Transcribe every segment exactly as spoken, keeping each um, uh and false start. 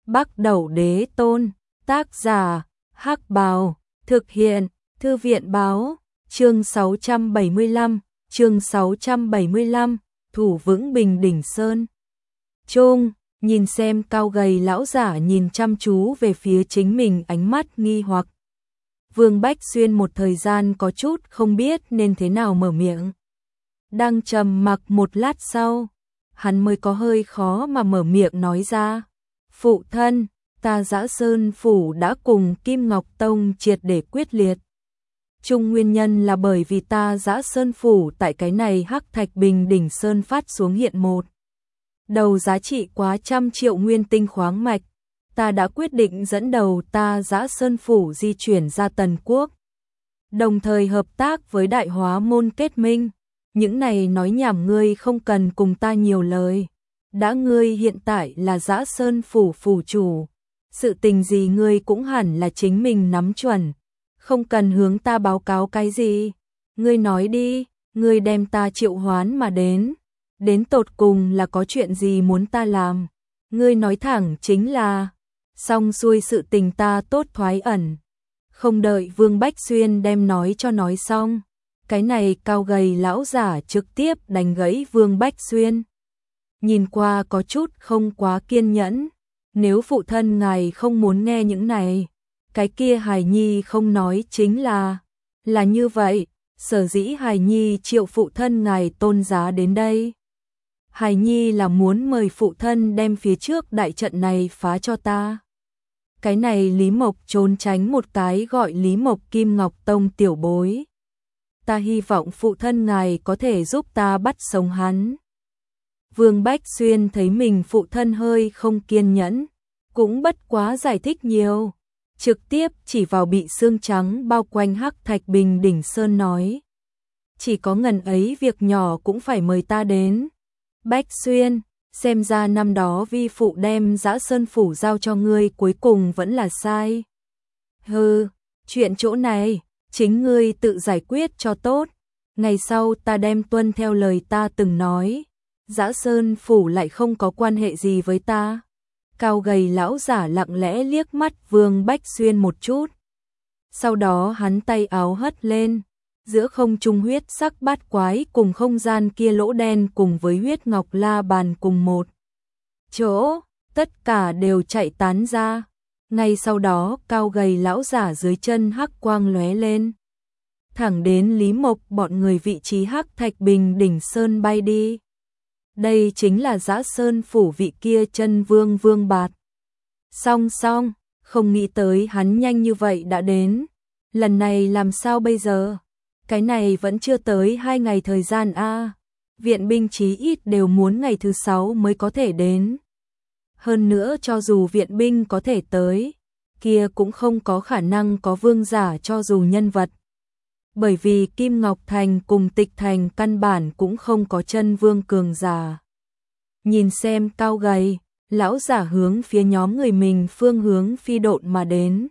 Bắc Đẩu Đế Tôn, tác giả, Hắc Bào, thực hiện, Thư viện Báo, chương sáu trăm bảy mươi lăm, chương sáu trăm bảy mươi lăm, thủ vững Bình Đỉnh Sơn. Trung, nhìn xem cao gầy lão giả nhìn chăm chú về phía chính mình, ánh mắt nghi hoặc. Vương Bách Xuyên một thời gian có chút không biết nên thế nào mở miệng. Đang trầm mặc một lát sau, hắn mới có hơi khó mà mở miệng nói ra. Phụ thân, ta Dã Sơn Phủ đã cùng Kim Ngọc Tông triệt để quyết liệt. Chung nguyên nhân là bởi vì ta Dã Sơn Phủ tại cái này Hắc Thạch Bình Đỉnh Sơn phát xuống hiện một đầu giá trị quá trăm triệu nguyên tinh khoáng mạch. Ta đã quyết định dẫn đầu ta Dã Sơn Phủ di chuyển ra Tần Quốc, đồng thời hợp tác với Đại Hóa Môn kết minh. Những này nói nhảm ngươi không cần cùng ta nhiều lời. Đã ngươi hiện tại là Dã Sơn Phủ phủ chủ, sự tình gì ngươi cũng hẳn là chính mình nắm chuẩn, không cần hướng ta báo cáo cái gì. Ngươi nói đi, ngươi đem ta triệu hoán mà đến, đến tột cùng là có chuyện gì muốn ta làm? Ngươi nói thẳng chính là, xong xuôi sự tình ta tốt thoái ẩn. Không đợi Vương Bách Xuyên đem nói cho nói xong, cái này cao gầy lão giả trực tiếp đánh gãy Vương Bách Xuyên. Nhìn qua có chút không quá kiên nhẫn, nếu phụ thân ngài không muốn nghe những này, cái kia Hài Nhi không nói chính là, là như vậy, sở dĩ Hài Nhi triệu phụ thân ngài tôn giá đến đây. Hài Nhi là muốn mời phụ thân đem phía trước đại trận này phá cho ta. Cái này Lý Mộc trốn tránh một cái gọi Lý Mộc Kim Ngọc Tông tiểu bối. Ta hy vọng phụ thân ngài có thể giúp ta bắt sống hắn. Vương Bách Xuyên thấy mình phụ thân hơi không kiên nhẫn, cũng bất quá giải thích nhiều, trực tiếp chỉ vào bị xương trắng bao quanh Hắc Thạch Bình Đỉnh Sơn nói. Chỉ có ngần ấy việc nhỏ cũng phải mời ta đến. Bách Xuyên, xem ra năm đó vi phụ đem Dã Sơn Phủ giao cho ngươi cuối cùng vẫn là sai. Hừ, chuyện chỗ này, chính ngươi tự giải quyết cho tốt. Ngày sau ta đem tuân theo lời ta từng nói. Dã Sơn Phủ lại không có quan hệ gì với ta. Cao gầy lão giả lặng lẽ liếc mắt Vương Bách Xuyên một chút. Sau đó hắn tay áo hất lên, giữa không trung huyết sắc bát quái cùng không gian kia lỗ đen cùng với huyết ngọc la bàn cùng một chỗ, tất cả đều chạy tán ra. Ngay sau đó cao gầy lão giả dưới chân hắc quang lóe lên, thẳng đến Lý Mộc bọn người vị trí Hắc Thạch Bình Đỉnh Sơn bay đi. Đây chính là Dã Sơn Phủ vị kia chân vương Vương Bạt. Song song, không nghĩ tới hắn nhanh như vậy đã đến. Lần này làm sao bây giờ? Cái này vẫn chưa tới hai ngày thời gian a. À. Viện binh chí ít đều muốn ngày thứ sáu mới có thể đến. Hơn nữa cho dù viện binh có thể tới, kia cũng không có khả năng có vương giả cho dù nhân vật. Bởi vì Kim Ngọc Thành cùng Tịch Thành căn bản cũng không có chân vương cường giả. Nhìn xem cao gầy, lão giả hướng phía nhóm người mình phương hướng phi độn mà đến.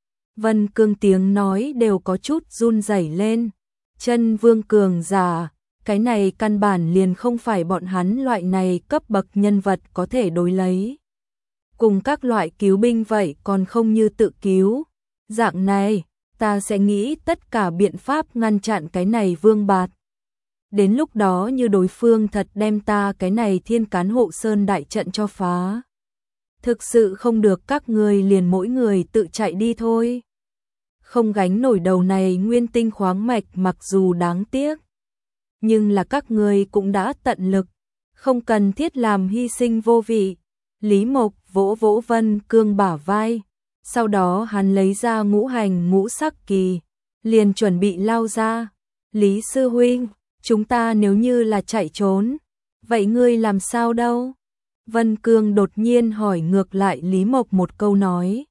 Vân Cương tiếng nói đều có chút run rẩy lên. Chân vương cường giả, cái này căn bản liền không phải bọn hắn loại này cấp bậc nhân vật có thể đối lấy. Cùng các loại cứu binh vậy còn không như tự cứu. Dạng này, ta sẽ nghĩ tất cả biện pháp ngăn chặn cái này Vương Bạt. Đến lúc đó như đối phương thật đem ta cái này Thiên Cán Hộ Sơn đại trận cho phá. Thực sự không được các người liền mỗi người tự chạy đi thôi. Không gánh nổi đầu này nguyên tinh khoáng mạch mặc dù đáng tiếc. Nhưng là các người cũng đã tận lực, không cần thiết làm hy sinh vô vị. Lý Mộc vỗ vỗ Vân Cương bả vai. Sau đó hắn lấy ra ngũ hành ngũ sắc kỳ, liền chuẩn bị lao ra. Lý sư huynh, chúng ta nếu như là chạy trốn, vậy ngươi làm sao đâu? Vân Cương đột nhiên hỏi ngược lại Lý Mộc một câu nói.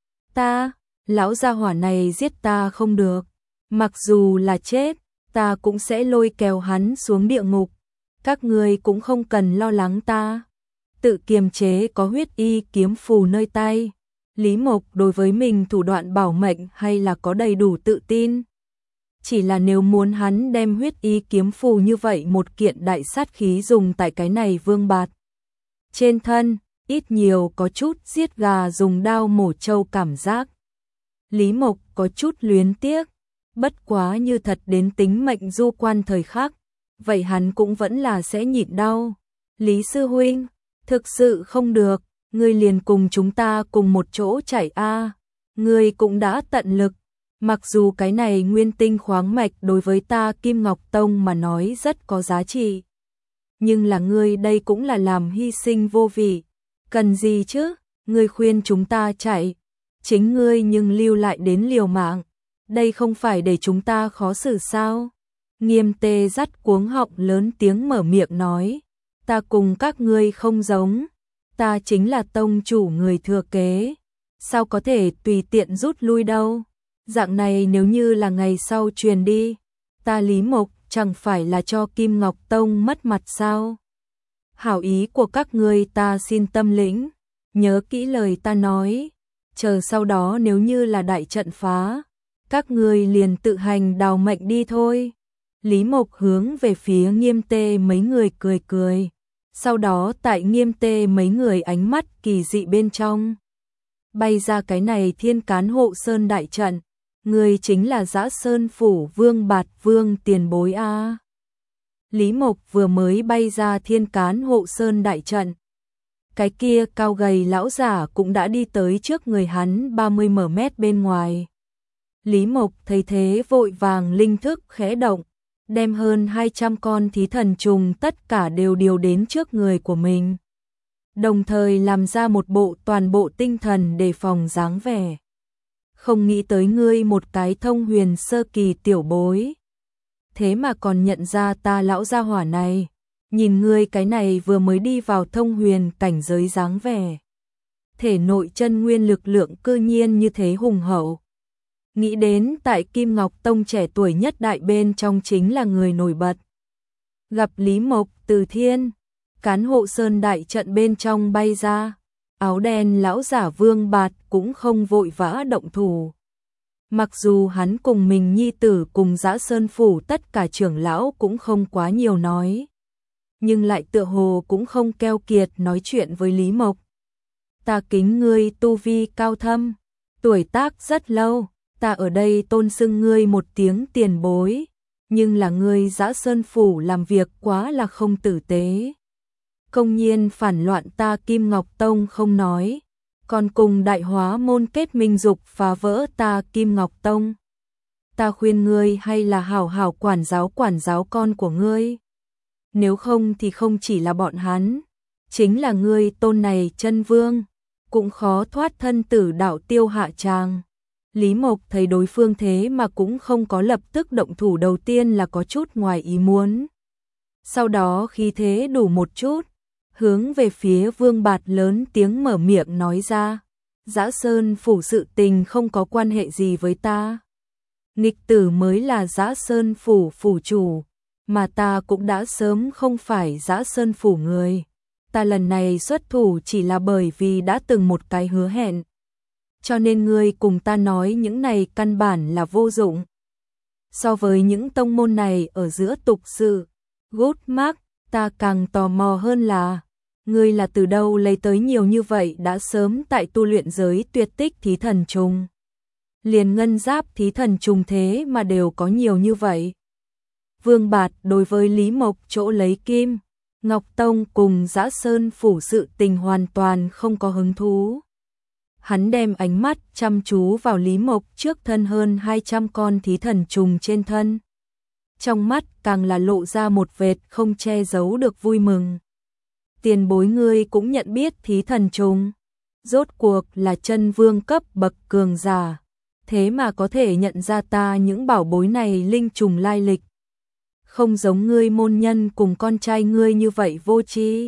Ta, lão gia hỏa này giết ta không được, mặc dù là chết, ta cũng sẽ lôi kéo hắn xuống địa ngục. Các ngươi cũng không cần lo lắng ta. Tự kiềm chế có huyết y kiếm phù nơi tay. Lý Mộc đối với mình thủ đoạn bảo mệnh hay là có đầy đủ tự tin. Chỉ là nếu muốn hắn đem huyết y kiếm phù như vậy một kiện đại sát khí dùng tại cái này Vương Bạt trên thân, ít nhiều có chút giết gà dùng dao mổ trâu cảm giác. Lý Mộc có chút luyến tiếc, bất quá như thật đến tính mệnh du quan thời khắc, vậy hắn cũng vẫn là sẽ nhịn đau. Lý sư huynh, thực sự không được, ngươi liền cùng chúng ta cùng một chỗ chạy a. Ngươi cũng đã tận lực, mặc dù cái này nguyên tinh khoáng mạch đối với ta Kim Ngọc Tông mà nói rất có giá trị, nhưng là ngươi đây cũng là làm hy sinh vô vị, cần gì chứ? Ngươi khuyên chúng ta chạy, chính ngươi nhưng lưu lại đến liều mạng, đây không phải để chúng ta khó xử sao? Nghiêm Tê dắt cuống họng lớn tiếng mở miệng nói, ta cùng các ngươi không giống, ta chính là tông chủ người thừa kế, sao có thể tùy tiện rút lui đâu? Dạng này nếu như là ngày sau truyền đi, ta Lý Mộc chẳng phải là cho Kim Ngọc Tông mất mặt sao? Hảo ý của các ngươi ta xin tâm lĩnh, nhớ kỹ lời ta nói, chờ sau đó nếu như là đại trận phá, các ngươi liền tự hành đào mệnh đi thôi. Lý Mộc hướng về phía Nghiêm Tê mấy người cười cười, sau đó tại Nghiêm Tê mấy người ánh mắt kỳ dị bên trong, bay ra cái này Thiên Cán Hộ Sơn đại trận, người chính là Dã Sơn phủ Vương Bạt Vương tiền bối a. Lý Mộc vừa mới bay ra Thiên Cán Hộ Sơn đại trận, cái kia cao gầy lão giả cũng đã đi tới trước người hắn ba mươi mét bên ngoài. Lý Mộc thấy thế vội vàng linh thức khẽ động, đem hơn hai trăm con thí thần trùng tất cả đều điều đến trước người của mình, đồng thời làm ra một bộ toàn bộ tinh thần đề phòng dáng vẻ. Không nghĩ tới ngươi một cái thông huyền sơ kỳ tiểu bối, thế mà còn nhận ra ta lão gia hỏa này, nhìn ngươi cái này vừa mới đi vào thông huyền cảnh giới dáng vẻ, thể nội chân nguyên lực lượng cư nhiên như thế hùng hậu. Nghĩ đến tại Kim Ngọc Tông trẻ tuổi nhất đại bên trong chính là người nổi bật. Gặp Lý Mộc từ Thiên Cán Hộ Sơn đại trận bên trong bay ra, áo đen lão giả Vương Bạt cũng không vội vã động thủ. Mặc dù hắn cùng mình nhi tử cùng Dã Sơn phủ tất cả trưởng lão cũng không quá nhiều nói, nhưng lại tựa hồ cũng không keo kiệt nói chuyện với Lý Mộc. Ta kính ngươi tu vi cao thâm, tuổi tác rất lâu, ta ở đây tôn xưng ngươi một tiếng tiền bối, nhưng là ngươi Dã Sơn phủ làm việc quá là không tử tế. Công nhiên phản loạn ta Kim Ngọc Tông không nói, còn cùng Đại Hóa môn kết minh dục phá vỡ ta Kim Ngọc Tông. Ta khuyên ngươi hay là hảo hảo quản giáo quản giáo con của ngươi. Nếu không thì không chỉ là bọn hắn, chính là ngươi tôn này chân vương, cũng khó thoát thân tử đạo tiêu hạ tràng. Lý Mộc thấy đối phương thế mà cũng không có lập tức động thủ, đầu tiên là có chút ngoài ý muốn. Sau đó khi thế đủ một chút, hướng về phía Vương Bạt lớn tiếng mở miệng nói ra, Dã Sơn phủ sự tình không có quan hệ gì với ta. Nghịch tử mới là Dã Sơn phủ phủ chủ, mà ta cũng đã sớm không phải Dã Sơn phủ người. Ta lần này xuất thủ chỉ là bởi vì đã từng một cái hứa hẹn, cho nên ngươi cùng ta nói những này căn bản là vô dụng. So với những tông môn này ở giữa tục sự, gút mác, ta càng tò mò hơn là, ngươi là từ đâu lấy tới nhiều như vậy đã sớm tại tu luyện giới tuyệt tích thí thần trùng. Liền ngân giáp thí thần trùng thế mà đều có nhiều như vậy. Vương Bạt đối với Lý Mộc chỗ lấy Kim Ngọc Tông cùng Dã Sơn phủ sự tình hoàn toàn không có hứng thú. Hắn đem ánh mắt chăm chú vào Lý Mộc trước thân hơn hai trăm con thí thần trùng trên thân. Trong mắt càng là lộ ra một vệt không che giấu được vui mừng. Tiền bối ngươi cũng nhận biết thí thần trùng, rốt cuộc là chân vương cấp bậc cường giả, thế mà có thể nhận ra ta những bảo bối này linh trùng lai lịch. Không giống ngươi môn nhân cùng con trai ngươi như vậy vô tri.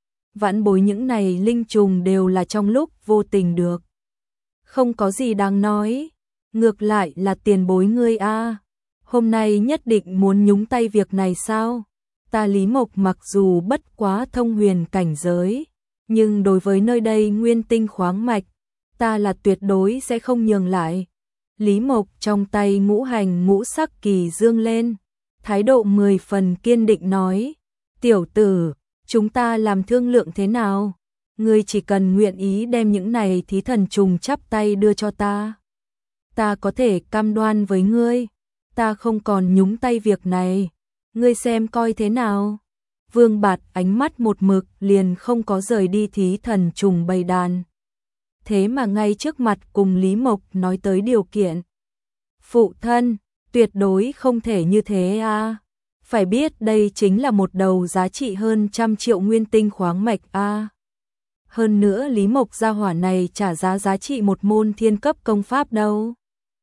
Vãn bối những này linh trùng đều là trong lúc vô tình được. Không có gì đáng nói, ngược lại là tiền bối ngươi a, hôm nay nhất định muốn nhúng tay việc này sao? Ta Lý Mộc mặc dù bất quá thông huyền cảnh giới, nhưng đối với nơi đây nguyên tinh khoáng mạch, ta là tuyệt đối sẽ không nhường lại. Lý Mộc trong tay ngũ hành ngũ sắc kỳ dương lên, thái độ mười phần kiên định nói, tiểu tử, chúng ta làm thương lượng thế nào? ngươi chỉ cần nguyện ý đem những này thí thần trùng chắp tay đưa cho ta. Ta có thể cam đoan với ngươi, ta không còn nhúng tay việc này, ngươi xem coi thế nào. Vương Bạt ánh mắt một mực liền không có rời đi thí thần trùng bầy đàn. Thế mà ngay trước mặt cùng Lý Mộc nói tới điều kiện. Phụ thân, tuyệt đối không thể như thế a. Phải biết đây chính là một đầu giá trị hơn trăm triệu nguyên tinh khoáng mạch a. Hơn nữa Lý Mộc gia hỏa này trả giá giá trị một môn thiên cấp công pháp đâu.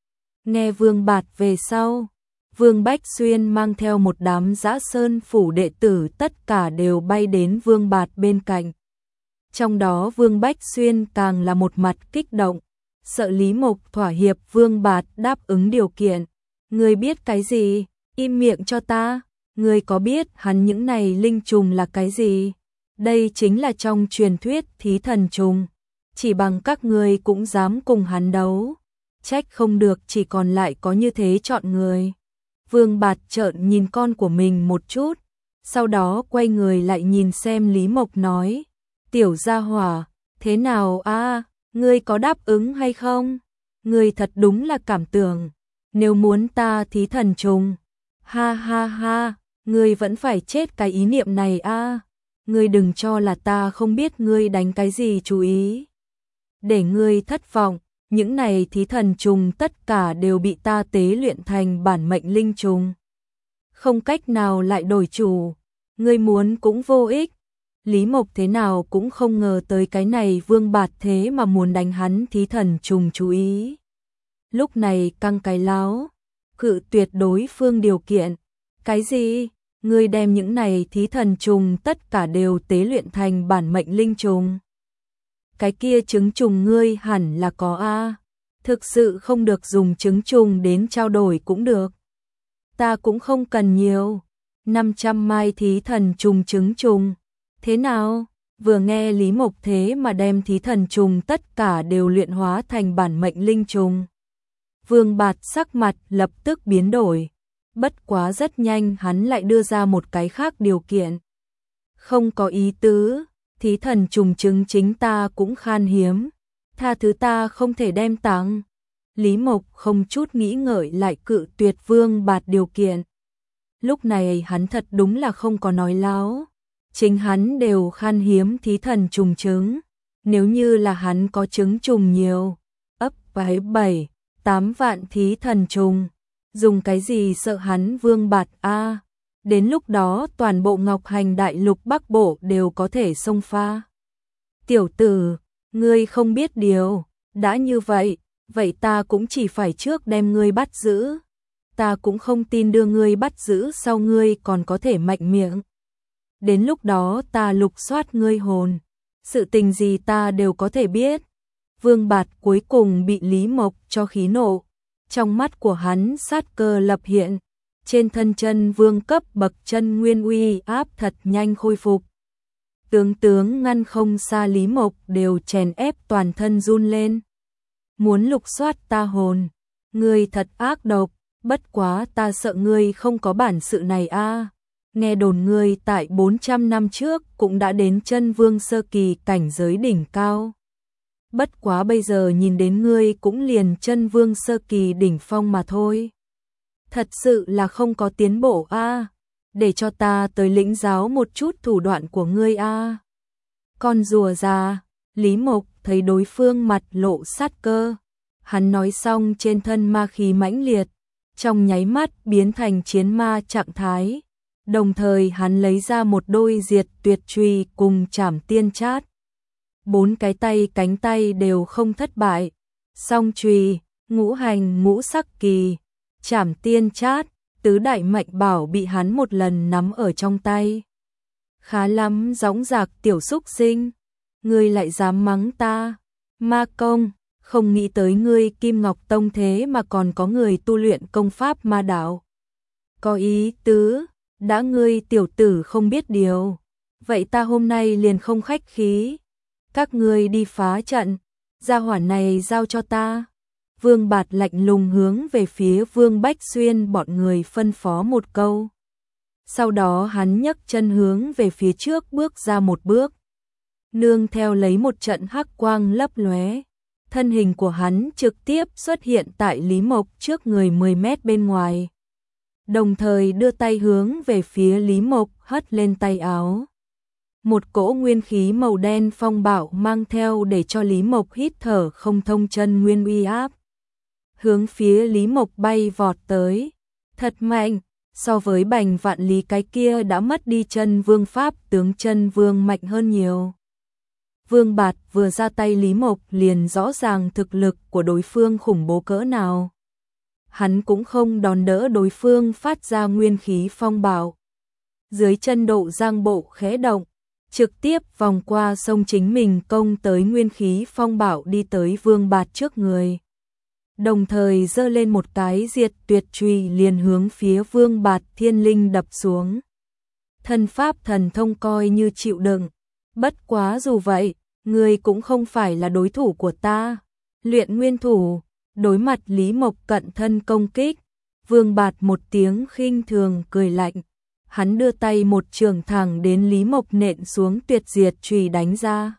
Nghe Vương Bạt về sau, Vương Bách Xuyên mang theo một đám Dã Sơn phủ đệ tử tất cả đều bay đến Vương Bạt bên cạnh. Trong đó Vương Bách Xuyên càng là một mặt kích động, sợ Lý Mộc thỏa hiệp Vương Bạt đáp ứng điều kiện. Ngươi biết cái gì? Im miệng cho ta. Ngươi có biết hắn những này linh trùng là cái gì? Đây chính là trong truyền thuyết thí thần trùng. Chỉ bằng các ngươi cũng dám cùng hắn đấu. Trách không được chỉ còn lại có như thế chọn người. Vương Bạt trợn nhìn con của mình một chút, sau đó quay người lại nhìn xem Lý Mộc nói, tiểu gia hỏa, thế nào a? Ngươi có đáp ứng hay không? Ngươi thật đúng là cảm tưởng, nếu muốn ta thí thần trùng, ha ha ha, ngươi vẫn phải chết cái ý niệm này a. Ngươi đừng cho là ta không biết ngươi đánh cái gì chú ý. Để ngươi thất vọng. Những này thí thần trùng tất cả đều bị ta tế luyện thành bản mệnh linh trùng. Không cách nào lại đổi chủ, ngươi muốn cũng vô ích. Lý Mộc thế nào cũng không ngờ tới cái này Vương Bạt thế mà muốn đánh hắn thí thần trùng chú ý. Lúc này căng cái láo, cự tuyệt đối phương điều kiện. Cái gì? Ngươi đem những này thí thần trùng tất cả đều tế luyện thành bản mệnh linh trùng. Cái kia trứng trùng ngươi hẳn là có a. Thực sự không được dùng trứng trùng đến trao đổi cũng được. Ta cũng không cần nhiều. năm trăm mai thí thần trùng trứng trùng. Thế nào? Vừa nghe Lý Mộc thế mà đem thí thần trùng tất cả đều luyện hóa thành bản mệnh linh trùng. Vương Bạt sắc mặt lập tức biến đổi. Bất quá rất nhanh hắn lại đưa ra một cái khác điều kiện. Không có ý tứ. Thí thần trùng trứng chính ta cũng khan hiếm, tha thứ ta không thể đem tặng. Lý Mộc không chút nghĩ ngợi lại cự tuyệt Vương Bạt điều kiện. Lúc này hắn thật đúng là không có nói láo, chính hắn đều khan hiếm thí thần trùng trứng, nếu như là hắn có trứng trùng nhiều, ấp vái bảy, tám vạn thí thần trùng, dùng cái gì sợ hắn Vương Bạt a? Đến lúc đó toàn bộ Ngọc Hành Đại Lục Bắc Bộ đều có thể xông pha. Tiểu tử, ngươi không biết điều, đã như vậy, vậy ta cũng chỉ phải trước đem ngươi bắt giữ. Ta cũng không tin đưa ngươi bắt giữ sau ngươi còn có thể mạnh miệng. Đến lúc đó ta lục soát ngươi hồn, sự tình gì ta đều có thể biết. Vương Bạt cuối cùng bị Lý Mộc cho khí nộ, trong mắt của hắn sát cơ lập hiện. Trên thân chân vương cấp bậc chân nguyên uy áp thật nhanh khôi phục. Tướng tướng ngăn không xa Lý Mộc đều chèn ép toàn thân run lên. Muốn lục soát ta hồn, ngươi thật ác độc, bất quá ta sợ ngươi không có bản sự này a. Nghe đồn ngươi tại bốn trăm năm trước cũng đã đến chân vương sơ kỳ cảnh giới đỉnh cao. Bất quá bây giờ nhìn đến ngươi cũng liền chân vương sơ kỳ đỉnh phong mà thôi. Thật sự là không có tiến bộ a, để cho ta tới lĩnh giáo một chút thủ đoạn của ngươi a. Con rùa già, Lý Mộc thấy đối phương mặt lộ sát cơ, hắn nói xong trên thân ma khí mãnh liệt, trong nháy mắt biến thành chiến ma trạng thái, đồng thời hắn lấy ra một đôi diệt tuyệt chùy cùng Trảm Tiên Chát. Bốn cái tay cánh tay đều không thất bại, song chùy, ngũ hành ngũ sắc kỳ, Trảm Tiên Chát, tứ đại mệnh bảo bị hắn một lần nắm ở trong tay. Khá lắm dõng dạc tiểu xúc sinh, ngươi lại dám mắng ta. Ma công, không nghĩ tới ngươi Kim Ngọc Tông thế mà còn có người tu luyện công pháp ma đạo. Có ý tứ, đã ngươi tiểu tử không biết điều, vậy ta hôm nay liền không khách khí. Các ngươi đi phá trận, gia hỏa này giao cho ta. Vương Bạt lạnh lùng hướng về phía Vương Bách Xuyên bọn người phân phó một câu. Sau đó hắn nhấc chân hướng về phía trước bước ra một bước. nương theo lấy một trận hắc quang lấp lóe, thân hình của hắn trực tiếp xuất hiện tại Lý Mộc trước người mười mét bên ngoài. Đồng thời đưa tay hướng về phía Lý Mộc hất lên tay áo. Một cỗ nguyên khí màu đen phong bạo mang theo để cho Lý Mộc hít thở không thông chân nguyên uy áp. Hướng phía Lý Mộc bay vọt tới, thật mạnh, so với Bành Vạn Lý cái kia đã mất đi chân vương pháp tướng chân vương mạnh hơn nhiều. Vương Bạt vừa ra tay Lý Mộc liền rõ ràng thực lực của đối phương khủng bố cỡ nào. Hắn cũng không đòn đỡ đối phương phát ra nguyên khí phong bạo. Dưới chân Độ Giang bộ khẽ động, trực tiếp vòng qua sông chính mình công tới nguyên khí phong bạo đi tới Vương Bạt trước người. Đồng thời giơ lên một cái diệt tuyệt chùy liền hướng phía Vương Bạt thiên linh đập xuống. Thân pháp thần thông coi như chịu đựng, bất quá dù vậy, ngươi cũng không phải là đối thủ của ta. Luyện nguyên thủ, đối mặt Lý Mộc cận thân công kích, Vương Bạt một tiếng khinh thường cười lạnh, hắn đưa tay một trường thẳng đến Lý Mộc nện xuống tuyệt diệt chùy đánh ra.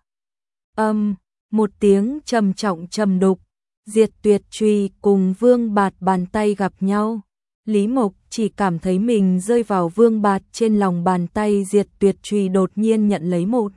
Âm, một tiếng trầm trọng trầm đục, diệt tuyệt chùy cùng Vương Bạt bàn tay gặp nhau. Lý Mộc chỉ cảm thấy mình rơi vào Vương Bạt trên lòng bàn tay, diệt tuyệt chùy đột nhiên nhận lấy một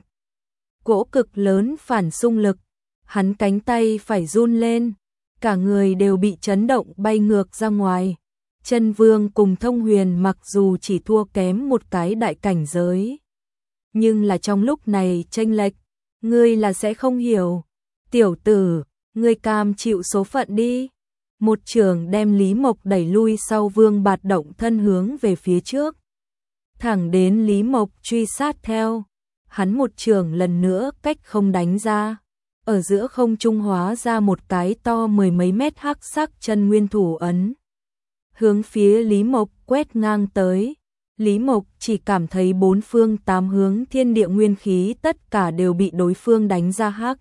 cỗ cực lớn phản xung lực, hắn cánh tay phải run lên, cả người đều bị chấn động bay ngược ra ngoài. Chân Vương cùng Thông Huyền mặc dù chỉ thua kém một cái đại cảnh giới, nhưng là trong lúc này chênh lệch, ngươi là sẽ không hiểu. Tiểu tử, ngươi cam chịu số phận đi. Một trường đem Lý Mộc đẩy lui sau, Vương Bạt động thân hướng về phía trước, thẳng đến Lý Mộc truy sát theo. Hắn một trường lần nữa cách không đánh ra, ở giữa không trung hóa ra một cái to mười mấy mét hắc sắc chân nguyên thủ ấn, hướng phía Lý Mộc quét ngang tới. Lý Mộc chỉ cảm thấy bốn phương tám hướng thiên địa nguyên khí tất cả đều bị đối phương đánh ra hắc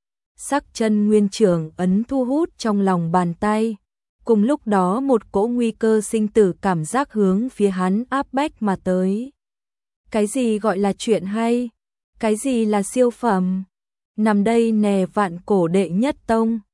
sắc chân nguyên trưởng ấn thu hút trong lòng bàn tay. Cùng lúc đó một cỗ nguy cơ sinh tử cảm giác hướng phía hắn áp bách mà tới. Cái gì gọi là chuyện hay? Cái gì là siêu phẩm? Nằm đây nè, vạn cổ đệ nhất tông.